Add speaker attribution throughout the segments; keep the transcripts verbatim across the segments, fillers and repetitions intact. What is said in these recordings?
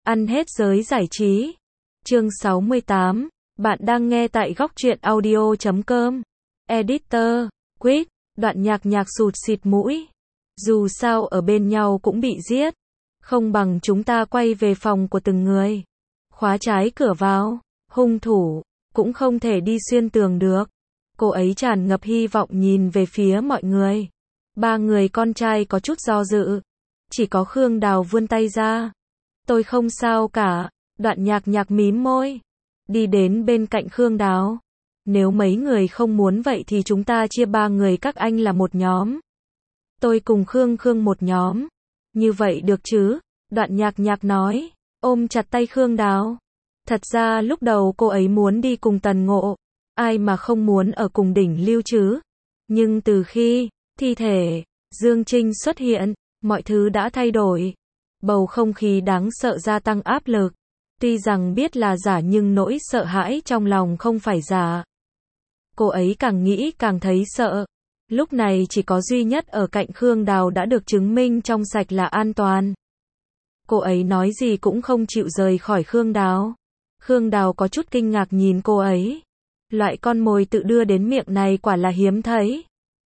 Speaker 1: Ăn hết giới giải trí. Chương sáu mươi tám. Bạn đang nghe tại góc truyện audio chấm com. Editor, Quýt, đoạn nhạc nhạc sụt xịt mũi. Dù sao ở bên nhau cũng bị giết. Không bằng chúng ta quay về phòng của từng người. Khóa trái cửa vào. Hung thủ, cũng không thể đi xuyên tường được. Cô ấy tràn ngập hy vọng nhìn về phía mọi người. Ba người con trai có chút do dự. Chỉ có Khương Đào vươn tay ra. Tôi không sao cả. Đoạn nhạc nhạc mím môi. Đi đến bên cạnh Khương Đào. Nếu mấy người không muốn vậy thì chúng ta chia ba người các anh là một nhóm. Tôi cùng Khương Khương một nhóm. Như vậy được chứ? Đoạn nhạc nhạc nói. Ôm chặt tay Khương Đào. Thật ra lúc đầu cô ấy muốn đi cùng Tần Ngộ. Ai mà không muốn ở cùng đỉnh lưu chứ? Nhưng từ khi thi thể Dương Trinh xuất hiện, mọi thứ đã thay đổi. Bầu không khí đáng sợ gia tăng áp lực. Tuy rằng biết là giả nhưng nỗi sợ hãi trong lòng không phải giả. Cô ấy càng nghĩ càng thấy sợ. Lúc này chỉ có duy nhất ở cạnh Khương Đào đã được chứng minh trong sạch là an toàn. Cô ấy nói gì cũng không chịu rời khỏi Khương Đào. Khương Đào có chút kinh ngạc nhìn cô ấy. Loại con mồi tự đưa đến miệng này quả là hiếm thấy.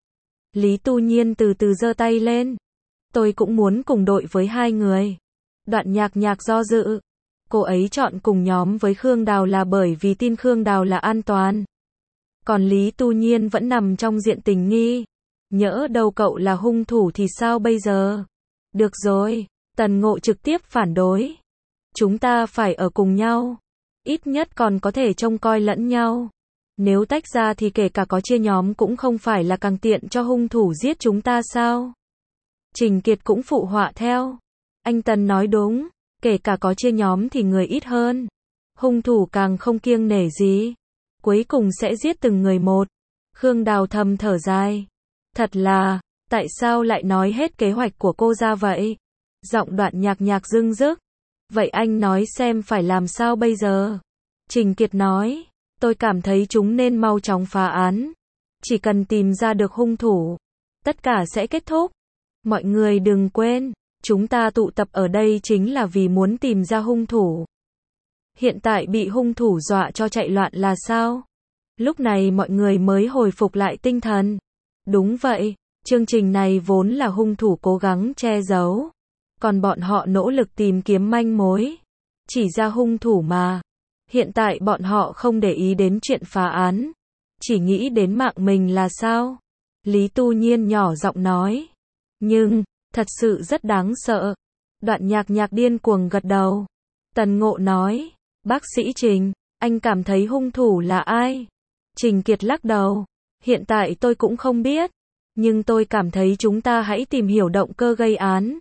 Speaker 1: Lý Tu Nhiên từ từ giơ tay lên. Tôi cũng muốn cùng đội với hai người. Đoạn nhạc nhạc do dự. Cô ấy chọn cùng nhóm với Khương Đào là bởi vì tin Khương Đào là an toàn. Còn Lý Tu Nhiên vẫn nằm trong diện tình nghi. Nhỡ đâu cậu là hung thủ thì sao bây giờ? Được rồi, Tần Ngộ trực tiếp phản đối. Chúng ta phải ở cùng nhau. Ít nhất còn có thể trông coi lẫn nhau. Nếu tách ra thì kể cả có chia nhóm cũng không phải là càng tiện cho hung thủ giết chúng ta sao? Trình Kiệt cũng phụ họa theo. Anh Tần nói đúng. Kể cả có chia nhóm thì người ít hơn. Hung thủ càng không kiêng nể gì. Cuối cùng sẽ giết từng người một. Khương Đào thầm thở dài. Thật là, tại sao lại nói hết kế hoạch của cô ra vậy? Giọng đoạn nhạc nhạc dưng dứt. Vậy anh nói xem phải làm sao bây giờ? Trình Kiệt nói. Tôi cảm thấy chúng nên mau chóng phá án. Chỉ cần tìm ra được hung thủ, tất cả sẽ kết thúc. Mọi người đừng quên. Chúng ta tụ tập ở đây chính là vì muốn tìm ra hung thủ. Hiện tại bị hung thủ dọa cho chạy loạn là sao? Lúc này mọi người mới hồi phục lại tinh thần. Đúng vậy, chương trình này vốn là hung thủ cố gắng che giấu. Còn bọn họ nỗ lực tìm kiếm manh mối. Chỉ ra hung thủ mà. Hiện tại bọn họ không để ý đến chuyện phá án. Chỉ nghĩ đến mạng mình là sao? Lý Tu Nhiên nhỏ giọng nói. Nhưng... thật sự rất đáng sợ. Đoạn nhạc nhạc điên cuồng gật đầu. Tần Ngộ nói. Bác sĩ Trình, anh cảm thấy hung thủ là ai? Trình Kiệt lắc đầu. Hiện tại tôi cũng không biết. Nhưng tôi cảm thấy chúng ta hãy tìm hiểu động cơ gây án.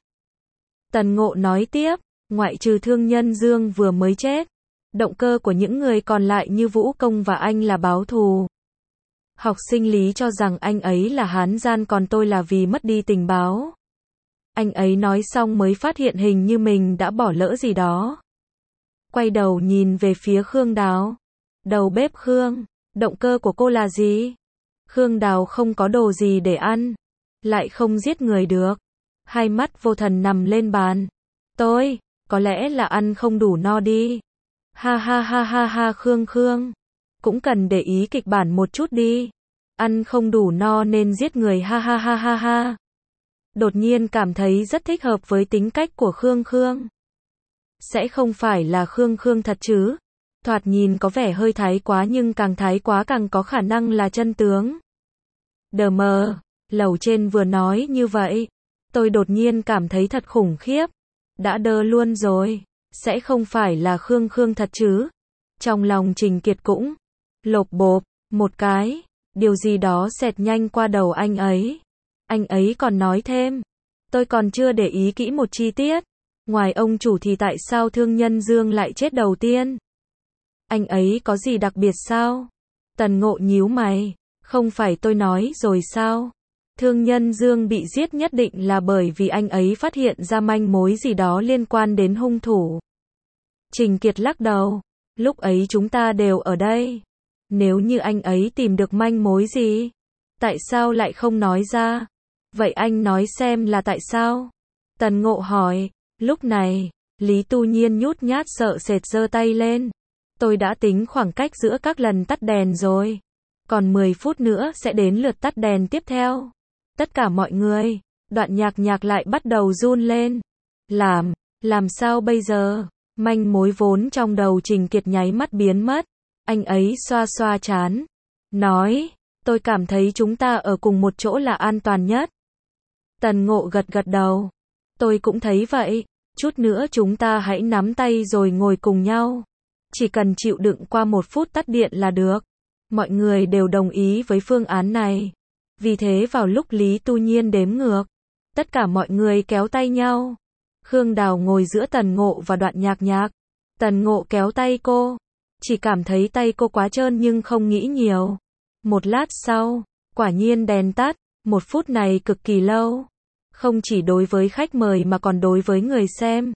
Speaker 1: Tần Ngộ nói tiếp. Ngoại trừ thương nhân Dương vừa mới chết. Động cơ của những người còn lại như Vũ Công và anh là báo thù. Học sinh Lý cho rằng anh ấy là hán gian còn tôi là vì mất đi tình báo. Anh ấy nói xong mới phát hiện hình như mình đã bỏ lỡ gì đó. Quay đầu nhìn về phía Khương Đào. Đầu bếp Khương, động cơ của cô là gì? Khương Đào không có đồ gì để ăn. Lại không giết người được. Hai mắt vô thần nằm lên bàn. Tôi, có lẽ là ăn không đủ no đi. Ha ha ha ha ha Khương Khương. Cũng cần để ý kịch bản một chút đi. Ăn không đủ no nên giết người ha ha ha ha ha. Đột nhiên cảm thấy rất thích hợp với tính cách của Khương Khương. Sẽ không phải là Khương Khương thật chứ? Thoạt nhìn có vẻ hơi thái quá nhưng càng thái quá càng có khả năng là chân tướng. Đờ mờ, lầu trên vừa nói như vậy. Tôi đột nhiên cảm thấy thật khủng khiếp. Đã đơ luôn rồi. Sẽ không phải là Khương Khương thật chứ? Trong lòng Trình Kiệt cũng lộp bộp một cái. Điều gì đó xẹt nhanh qua đầu anh ấy. Anh ấy còn nói thêm. Tôi còn chưa để ý kỹ một chi tiết. Ngoài ông chủ thì tại sao thương nhân Dương lại chết đầu tiên? Anh ấy có gì đặc biệt sao? Tần Ngộ nhíu mày. Không phải tôi nói rồi sao? Thương nhân Dương bị giết nhất định là bởi vì anh ấy phát hiện ra manh mối gì đó liên quan đến hung thủ. Trình Kiệt lắc đầu. Lúc ấy chúng ta đều ở đây. Nếu như anh ấy tìm được manh mối gì? Tại sao lại không nói ra? Vậy anh nói xem là tại sao? Tần Ngộ hỏi. Lúc này, Lý Tu Nhiên nhút nhát sợ sệt giơ tay lên. Tôi đã tính khoảng cách giữa các lần tắt đèn rồi. Còn mười phút nữa sẽ đến lượt tắt đèn tiếp theo. Tất cả mọi người, Đoạn Nhạc Nhạc lại bắt đầu run lên. Làm, làm sao bây giờ? Manh mối vốn trong đầu Trình Kiệt nháy mắt biến mất. Anh ấy xoa xoa trán. Nói, tôi cảm thấy chúng ta ở cùng một chỗ là an toàn nhất. Tần Ngộ gật gật đầu. Tôi cũng thấy vậy. Chút nữa chúng ta hãy nắm tay rồi ngồi cùng nhau. Chỉ cần chịu đựng qua một phút tắt điện là được. Mọi người đều đồng ý với phương án này. Vì thế vào lúc Lý Tu Nhiên đếm ngược, tất cả mọi người kéo tay nhau. Khương Đào ngồi giữa Tần Ngộ và Đoạn Nhạc Nhạc. Tần Ngộ kéo tay cô. Chỉ cảm thấy tay cô quá trơn nhưng không nghĩ nhiều. Một lát sau, quả nhiên đèn tắt. Một phút này cực kỳ lâu. Không chỉ đối với khách mời mà còn đối với người xem.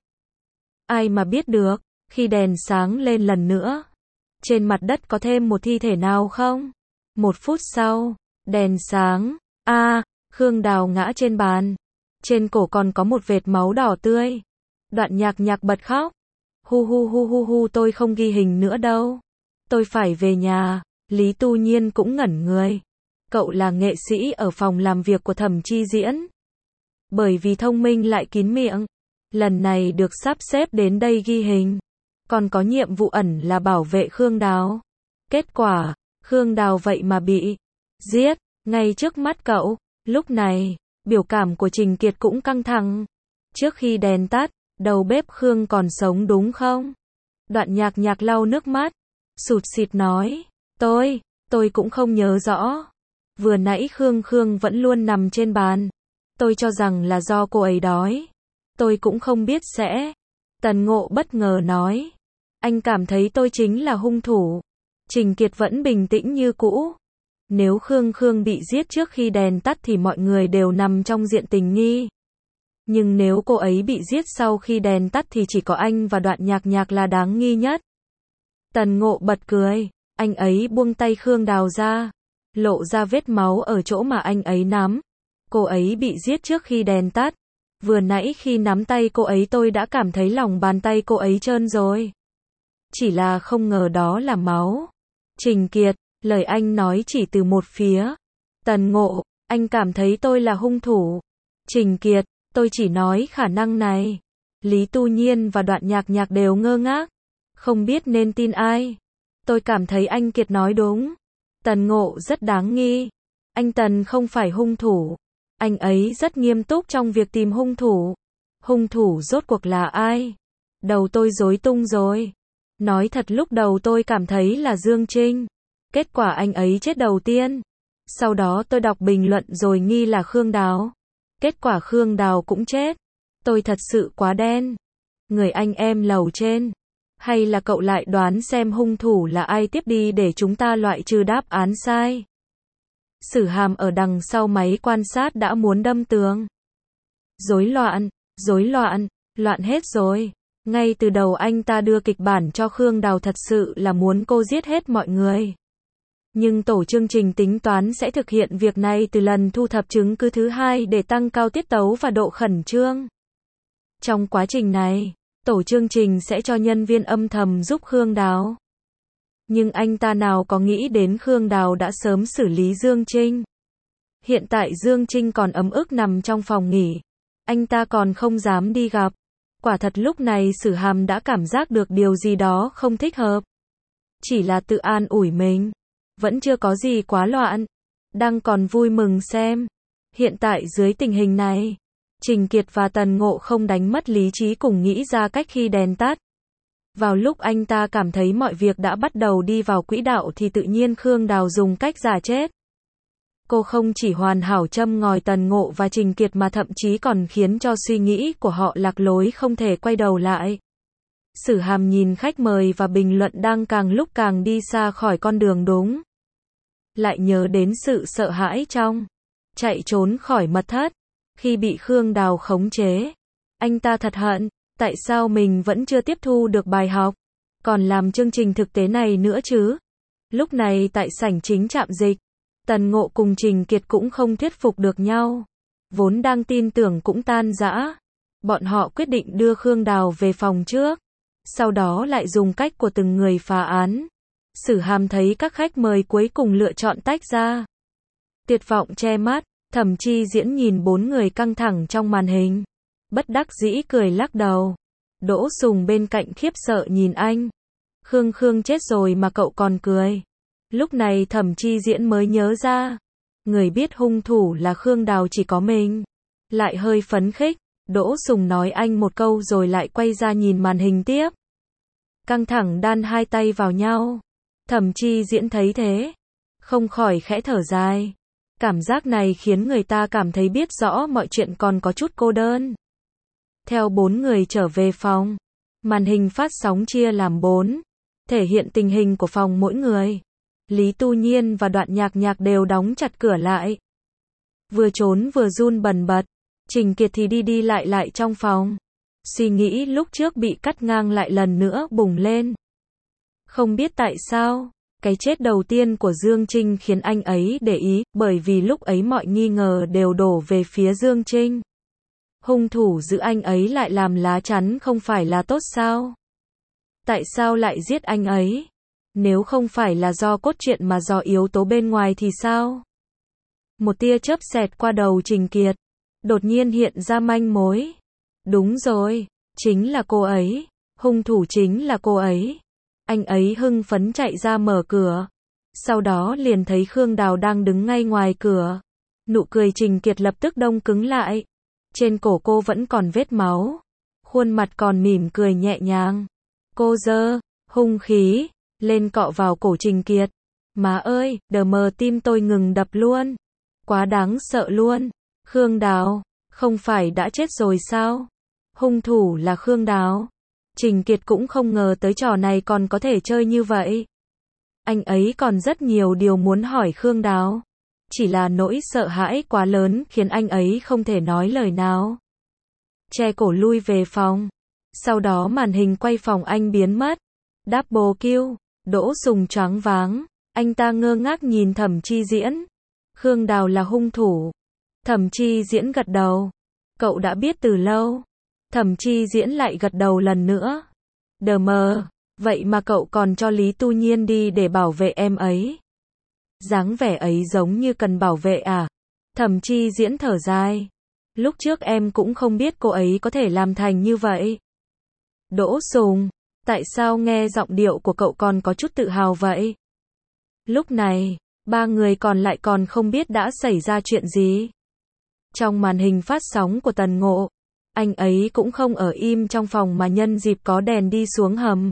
Speaker 1: Ai mà biết được, khi đèn sáng lên lần nữa, trên mặt đất có thêm một thi thể nào không? Một phút sau, đèn sáng. A, à, Khương Đào ngã trên bàn. Trên cổ còn có một vệt máu đỏ tươi. Đoạn Nhạc Nhạc bật khóc. Hu hu hu hu hu, tôi không ghi hình nữa đâu. Tôi phải về nhà. Lý Tu Nhiên cũng ngẩn người. Cậu là nghệ sĩ ở phòng làm việc của Thẩm Chi Diễn. Bởi vì thông minh lại kín miệng. Lần này được sắp xếp đến đây ghi hình. Còn có nhiệm vụ ẩn là bảo vệ Khương Đào. Kết quả, Khương Đào vậy mà bị giết, ngay trước mắt cậu. Lúc này, biểu cảm của Trình Kiệt cũng căng thẳng. Trước khi đèn tắt, đầu bếp Khương còn sống đúng không? Đoạn Nhạc Nhạc lau nước mắt, sụt sịt nói, tôi, tôi cũng không nhớ rõ. Vừa nãy Khương Khương vẫn luôn nằm trên bàn. Tôi cho rằng là do cô ấy đói. Tôi cũng không biết sẽ. Tần Ngộ bất ngờ nói. Anh cảm thấy tôi chính là hung thủ. Trình Kiệt vẫn bình tĩnh như cũ. Nếu Khương Khương bị giết trước khi đèn tắt thì mọi người đều nằm trong diện tình nghi. Nhưng nếu cô ấy bị giết sau khi đèn tắt thì chỉ có anh và Đoạn Nhạc Nhạc là đáng nghi nhất. Tần Ngộ bật cười. Anh ấy buông tay Khương Đào ra. Lộ ra vết máu ở chỗ mà anh ấy nắm. Cô ấy bị giết trước khi đèn tắt. Vừa nãy khi nắm tay cô ấy tôi đã cảm thấy lòng bàn tay cô ấy trơn rồi. Chỉ là không ngờ đó là máu. Trình Kiệt, lời anh nói chỉ từ một phía. Tần Ngộ, anh cảm thấy tôi là hung thủ. Trình Kiệt, tôi chỉ nói khả năng này. Lý Tu Nhiên và Đoạn Nhạc Nhạc đều ngơ ngác. Không biết nên tin ai. Tôi cảm thấy anh Kiệt nói đúng. Tần Ngộ rất đáng nghi. Anh Tần không phải hung thủ. Anh ấy rất nghiêm túc trong việc tìm hung thủ. Hung thủ rốt cuộc là ai? Đầu tôi rối tung rồi. Nói thật lúc đầu tôi cảm thấy là Dương Trinh. Kết quả anh ấy chết đầu tiên. Sau đó tôi đọc bình luận rồi nghi là Khương Đào. Kết quả Khương Đào cũng chết. Tôi thật sự quá đen. Người anh em lầu trên. Hay là cậu lại đoán xem hung thủ là ai tiếp đi để chúng ta loại trừ đáp án sai? Sử Hàm ở đằng sau máy quan sát đã muốn đâm tường. Rối loạn, rối loạn, loạn hết rồi. Ngay từ đầu anh ta đưa kịch bản cho Khương Đào thật sự là muốn cô giết hết mọi người. Nhưng tổ chương trình tính toán sẽ thực hiện việc này từ lần thu thập chứng cứ thứ hai để tăng cao tiết tấu và độ khẩn trương. Trong quá trình này, tổ chương trình sẽ cho nhân viên âm thầm giúp Khương Đào. Nhưng anh ta nào có nghĩ đến Khương Đào đã sớm xử lý Dương Trinh. Hiện tại Dương Trinh còn ấm ức nằm trong phòng nghỉ. Anh ta còn không dám đi gặp. Quả thật lúc này Sử Hàm đã cảm giác được điều gì đó không thích hợp. Chỉ là tự an ủi mình. Vẫn chưa có gì quá loạn. Đang còn vui mừng xem. Hiện tại dưới tình hình này, Trình Kiệt và Tần Ngộ không đánh mất lý trí cùng nghĩ ra cách khi đèn tắt. Vào lúc anh ta cảm thấy mọi việc đã bắt đầu đi vào quỹ đạo thì tự nhiên Khương Đào dùng cách giả chết. Cô không chỉ hoàn hảo châm ngòi Tần Ngộ và Trình Kiệt mà thậm chí còn khiến cho suy nghĩ của họ lạc lối không thể quay đầu lại. Sử Hàm nhìn khách mời và bình luận đang càng lúc càng đi xa khỏi con đường đúng. Lại nhớ đến sự sợ hãi trong chạy trốn khỏi mật thất khi bị Khương Đào khống chế. Anh ta thật hận, tại sao mình vẫn chưa tiếp thu được bài học, còn làm chương trình thực tế này nữa chứ. Lúc này tại sảnh chính trạm dịch, Tần Ngộ cùng Trình Kiệt cũng không thuyết phục được nhau. Vốn đang tin tưởng cũng tan rã. Bọn họ quyết định đưa Khương Đào về phòng trước, sau đó lại dùng cách của từng người phá án. Sử Hàm thấy các khách mời cuối cùng lựa chọn tách ra. Tuyệt vọng che mắt, Thẩm Chi Diễn nhìn bốn người căng thẳng trong màn hình. Bất đắc dĩ cười lắc đầu. Đỗ Sùng bên cạnh khiếp sợ nhìn anh. Khương Khương chết rồi mà cậu còn cười. Lúc này Thẩm Chi Diễn mới nhớ ra. Người biết hung thủ là Khương Đào chỉ có mình. Lại hơi phấn khích. Đỗ Sùng nói anh một câu rồi lại quay ra nhìn màn hình tiếp. Căng thẳng đan hai tay vào nhau. Thẩm Chi Diễn thấy thế, không khỏi khẽ thở dài. Cảm giác này khiến người ta cảm thấy biết rõ mọi chuyện còn có chút cô đơn. Theo bốn người trở về phòng, màn hình phát sóng chia làm bốn, thể hiện tình hình của phòng mỗi người. Lý Tu Nhiên và Đoạn Nhạc Nhạc đều đóng chặt cửa lại. Vừa trốn vừa run bần bật, Trình Kiệt thì đi đi lại lại trong phòng. Suy nghĩ lúc trước bị cắt ngang lại lần nữa bùng lên. Không biết tại sao, cái chết đầu tiên của Dương Trinh khiến anh ấy để ý, bởi vì lúc ấy mọi nghi ngờ đều đổ về phía Dương Trinh. Hung thủ giữ anh ấy lại làm lá chắn không phải là tốt sao? Tại sao lại giết anh ấy? Nếu không phải là do cốt truyện mà do yếu tố bên ngoài thì sao? Một tia chớp xẹt qua đầu Trình Kiệt, đột nhiên hiện ra manh mối. Đúng rồi, chính là cô ấy, hung thủ chính là cô ấy. Anh ấy hưng phấn chạy ra mở cửa. Sau đó liền thấy Khương Đào đang đứng ngay ngoài cửa. Nụ cười Trình Kiệt lập tức đông cứng lại. Trên cổ cô vẫn còn vết máu. Khuôn mặt còn mỉm cười nhẹ nhàng. Cô giơ hung khí lên cọ vào cổ Trình Kiệt. Má ơi, đờ mờ tim tôi ngừng đập luôn. Quá đáng sợ luôn. Khương Đào, không phải đã chết rồi sao? Hung thủ là Khương Đào. Trình Kiệt cũng không ngờ tới trò này còn có thể chơi như vậy. Anh ấy còn rất nhiều điều muốn hỏi Khương Đào. Chỉ là nỗi sợ hãi quá lớn khiến anh ấy không thể nói lời nào. Che cổ lui về phòng. Sau đó màn hình quay phòng anh biến mất. Double kill. Đỗ Sùng choáng váng. Anh ta ngơ ngác nhìn Thẩm Chi Diễn. Khương Đào là hung thủ. Thẩm Chi Diễn gật đầu. Cậu đã biết từ lâu. Thẩm Chi Diễn lại gật đầu lần nữa. Đờ mờ, vậy mà cậu còn cho Lý Tu Nhiên đi để bảo vệ em ấy. Dáng vẻ ấy giống như cần bảo vệ à? Thẩm Chi Diễn thở dài. Lúc trước em cũng không biết cô ấy có thể làm thành như vậy. Đỗ Sùng, tại sao nghe giọng điệu của cậu còn có chút tự hào vậy? Lúc này, ba người còn lại còn không biết đã xảy ra chuyện gì. Trong màn hình phát sóng của Tần Ngộ, anh ấy cũng không ở im trong phòng mà nhân dịp có đèn đi xuống hầm.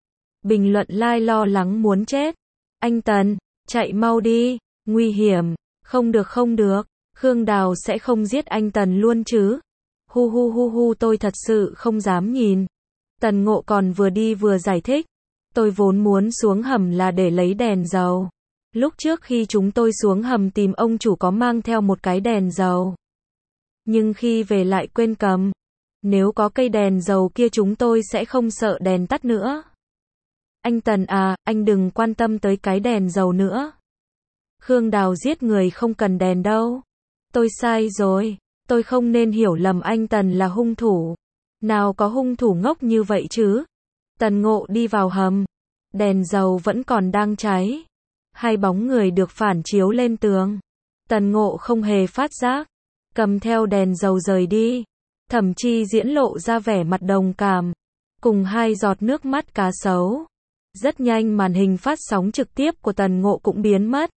Speaker 1: Bình luận like lo lắng muốn chết. Anh Tần, chạy mau đi, nguy hiểm, không được không được, Khương Đào sẽ không giết anh Tần luôn chứ. Hu hu hu hu tôi thật sự không dám nhìn. Tần Ngộ còn vừa đi vừa giải thích. Tôi vốn muốn xuống hầm là để lấy đèn dầu. Lúc trước khi chúng tôi xuống hầm tìm ông chủ có mang theo một cái đèn dầu. Nhưng khi về lại quên cầm. Nếu có cây đèn dầu kia chúng tôi sẽ không sợ đèn tắt nữa. Anh Tần à, anh đừng quan tâm tới cái đèn dầu nữa. Khương Đào giết người không cần đèn đâu. Tôi sai rồi, tôi không nên hiểu lầm anh Tần là hung thủ. Nào có hung thủ ngốc như vậy chứ. Tần Ngộ đi vào hầm. Đèn dầu vẫn còn đang cháy. Hai bóng người được phản chiếu lên tường. Tần Ngộ không hề phát giác. Cầm theo đèn dầu rời đi. Thẩm Chi Diễn lộ ra vẻ mặt đồng cảm. Cùng hai giọt nước mắt cá sấu. Rất nhanh màn hình phát sóng trực tiếp của Tần Ngộ cũng biến mất.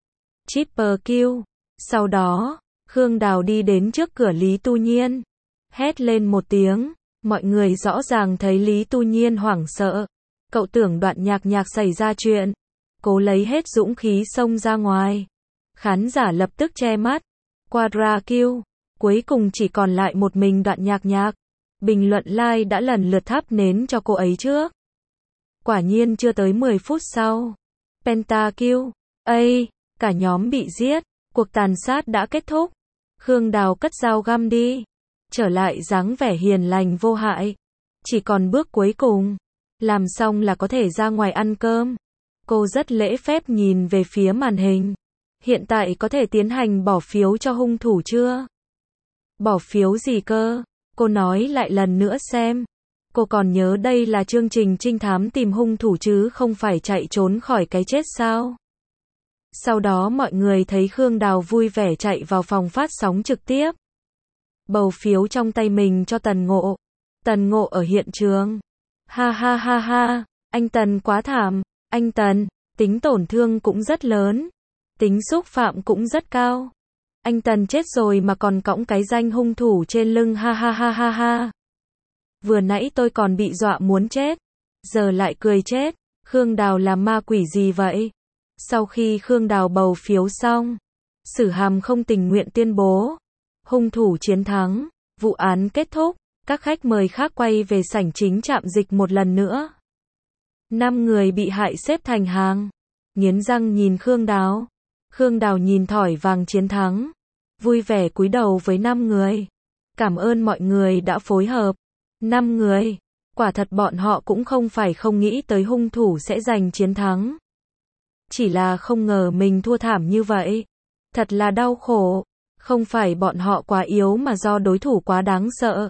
Speaker 1: Triple kill. Sau đó, Khương Đào đi đến trước cửa Lý Tu Nhiên. Hét lên một tiếng. Mọi người rõ ràng thấy Lý Tu Nhiên hoảng sợ. Cậu tưởng Đoạn Nhạc Nhạc xảy ra chuyện. Cố lấy hết dũng khí xông ra ngoài. Khán giả lập tức che mắt. Quadra kill. Cuối cùng chỉ còn lại một mình Đoạn Nhạc Nhạc. Bình luận like đã lần lượt thắp nến cho cô ấy trước. Quả nhiên chưa tới mười phút sau. Pentakill. Ây, cả nhóm bị giết. Cuộc tàn sát đã kết thúc. Khương Đào cất dao găm đi. Trở lại dáng vẻ hiền lành vô hại. Chỉ còn bước cuối cùng. Làm xong là có thể ra ngoài ăn cơm. Cô rất lễ phép nhìn về phía màn hình. Hiện tại có thể tiến hành bỏ phiếu cho hung thủ chưa? Bỏ phiếu gì cơ? Cô nói lại lần nữa xem. Cô còn nhớ đây là chương trình trinh thám tìm hung thủ chứ không phải chạy trốn khỏi cái chết sao? Sau đó mọi người thấy Khương Đào vui vẻ chạy vào phòng phát sóng trực tiếp. Bầu phiếu trong tay mình cho Tần Ngộ. Tần Ngộ ở hiện trường. Ha ha ha ha, anh Tần quá thảm, anh Tần, tính tổn thương cũng rất lớn, tính xúc phạm cũng rất cao. Anh Tần chết rồi mà còn cõng cái danh hung thủ trên lưng, ha ha ha ha ha. Vừa nãy tôi còn bị dọa muốn chết, giờ lại cười chết. Khương Đào là ma quỷ gì vậy? Sau khi Khương Đào bầu phiếu xong, Sử Hàm không tình nguyện tuyên bố hung thủ chiến thắng, vụ án kết thúc, các khách mời khác quay về sảnh chính trạm dịch một lần nữa. Năm người bị hại xếp thành hàng, nghiến răng nhìn Khương Đào. Khương Đào nhìn thỏi vàng chiến thắng, vui vẻ cúi đầu với năm người. Cảm ơn mọi người đã phối hợp. Năm người, quả thật bọn họ cũng không phải không nghĩ tới hung thủ sẽ giành chiến thắng. Chỉ là không ngờ mình thua thảm như vậy. Thật là đau khổ. Không phải bọn họ quá yếu mà do đối thủ quá đáng sợ.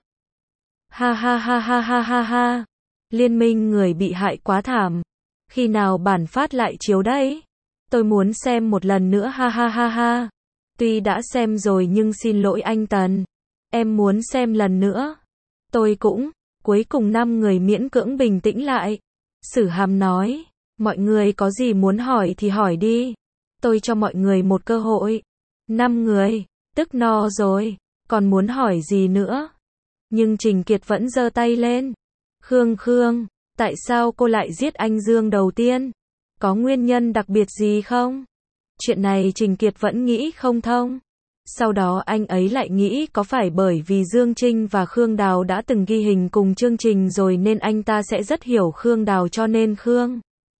Speaker 1: Ha ha ha ha ha ha ha. Liên minh người bị hại quá thảm. Khi nào bản phát lại chiếu đấy? Tôi muốn xem một lần nữa, ha ha ha ha. Tuy đã xem rồi nhưng xin lỗi anh Tần. Em muốn xem lần nữa. Tôi cũng. Cuối cùng năm người miễn cưỡng bình tĩnh lại. Sử Hàm nói, mọi người có gì muốn hỏi thì hỏi đi. Tôi cho mọi người một cơ hội. Năm người, tức no rồi, còn muốn hỏi gì nữa? Nhưng Trình Kiệt vẫn giơ tay lên. Khương Khương, tại sao cô lại giết anh Dương đầu tiên? Có nguyên nhân đặc biệt gì không? Chuyện này Trình Kiệt vẫn nghĩ không thông. Sau đó anh ấy lại nghĩ có phải bởi vì Dương Trinh và Khương Đào đã từng ghi hình cùng chương trình rồi nên anh ta sẽ rất hiểu Khương Đào cho nên Khương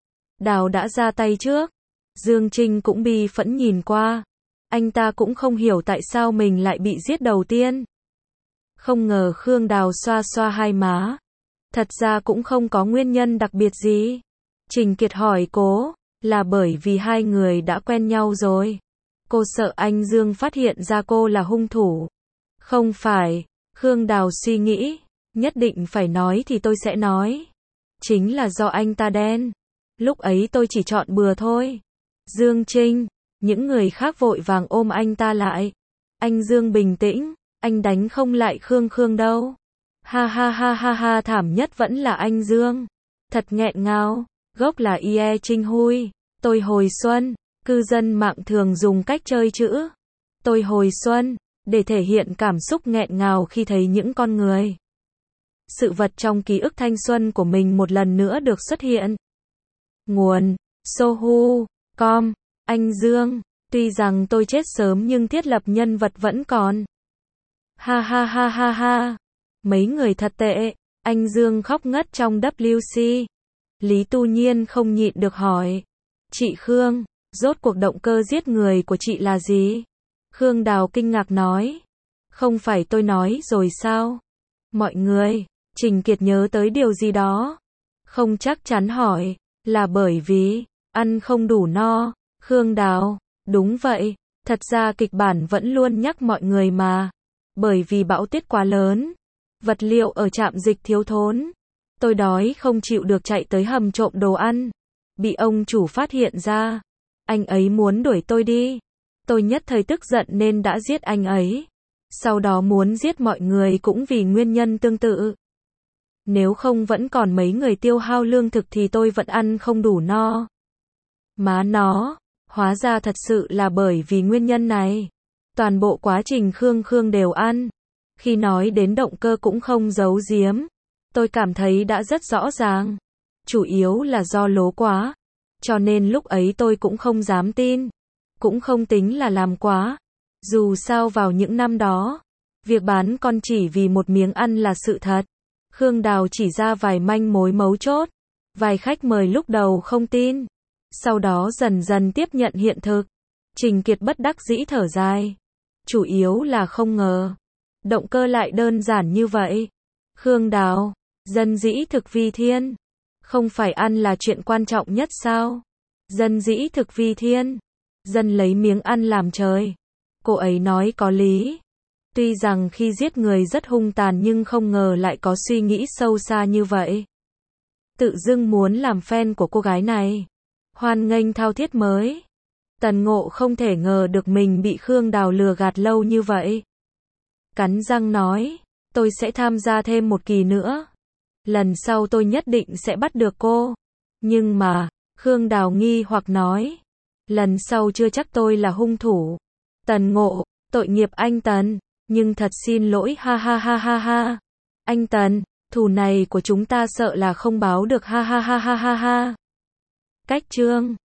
Speaker 1: Đào đã ra tay trước. Dương Trinh cũng bi phẫn nhìn qua. Anh ta cũng không hiểu tại sao mình lại bị giết đầu tiên. Không ngờ Khương Đào xoa xoa hai má. Thật ra cũng không có nguyên nhân đặc biệt gì. Trình Kiệt hỏi cô, là bởi vì hai người đã quen nhau rồi. Cô sợ anh Dương phát hiện ra cô là hung thủ. Không phải, Khương Đào suy nghĩ, nhất định phải nói thì tôi sẽ nói. Chính là do anh ta đen. Lúc ấy tôi chỉ chọn bừa thôi. Dương Trinh, những người khác vội vàng ôm anh ta lại. Anh Dương bình tĩnh, anh đánh không lại Khương Khương đâu. Ha ha ha ha ha, thảm nhất vẫn là anh Dương. Thật nghẹn ngào, gốc là Ie Trinh Hui. Tôi hồi xuân, cư dân mạng thường dùng cách chơi chữ tôi hồi xuân để thể hiện cảm xúc nghẹn ngào khi thấy những con người, sự vật trong ký ức thanh xuân của mình một lần nữa được xuất hiện. Nguồn: Sohu chấm com. Anh Dương, tuy rằng tôi chết sớm nhưng thiết lập nhân vật vẫn còn. Ha ha ha ha ha. Mấy người thật tệ. Anh Dương khóc ngất trong W C. Lý Tu Nhiên không nhịn được hỏi. Chị Khương, rốt cuộc động cơ giết người của chị là gì? Khương Đào kinh ngạc nói. Không phải tôi nói rồi sao? Mọi người, Trình Kiệt nhớ tới điều gì đó. Không chắc chắn hỏi, là bởi vì, ăn không đủ no. Khương Đào, đúng vậy, thật ra kịch bản vẫn luôn nhắc mọi người mà. Bởi vì bão tuyết quá lớn, vật liệu ở trạm dịch thiếu thốn. Tôi đói không chịu được chạy tới hầm trộm đồ ăn. Bị ông chủ phát hiện ra. Anh ấy muốn đuổi tôi đi. Tôi nhất thời tức giận nên đã giết anh ấy. Sau đó muốn giết mọi người cũng vì nguyên nhân tương tự. Nếu không vẫn còn mấy người tiêu hao lương thực thì tôi vẫn ăn không đủ no. Má nó, hóa ra thật sự là bởi vì nguyên nhân này. Toàn bộ quá trình Khương Khương đều ăn. Khi nói đến động cơ cũng không giấu giếm. Tôi cảm thấy đã rất rõ ràng. Chủ yếu là do lố quá. Cho nên lúc ấy tôi cũng không dám tin. Cũng không tính là làm quá. Dù sao vào những năm đó, việc bán con chỉ vì một miếng ăn là sự thật. Khương Đào chỉ ra vài manh mối mấu chốt. Vài khách mời lúc đầu không tin. Sau đó dần dần tiếp nhận hiện thực. Trình Kiệt bất đắc dĩ thở dài. Chủ yếu là không ngờ. Động cơ lại đơn giản như vậy. Khương Đào, dân dĩ thực vi thiên. Không phải ăn là chuyện quan trọng nhất sao? Dân dĩ thực vi thiên. Dân lấy miếng ăn làm trời. Cô ấy nói có lý. Tuy rằng khi giết người rất hung tàn nhưng không ngờ lại có suy nghĩ sâu xa như vậy. Tự dưng muốn làm fan của cô gái này. Hoan nghênh thao thiết mới. Tần Ngộ không thể ngờ được mình bị Khương Đào lừa gạt lâu như vậy. Cắn răng nói, tôi sẽ tham gia thêm một kỳ nữa. Lần sau tôi nhất định sẽ bắt được cô. Nhưng mà, Khương Đào nghi hoặc nói, lần sau chưa chắc tôi là hung thủ. Tần Ngộ, tội nghiệp anh Tần, nhưng thật xin lỗi ha ha ha ha ha. Anh Tần, thù này của chúng ta sợ là không báo được ha ha ha ha ha ha. Cách chương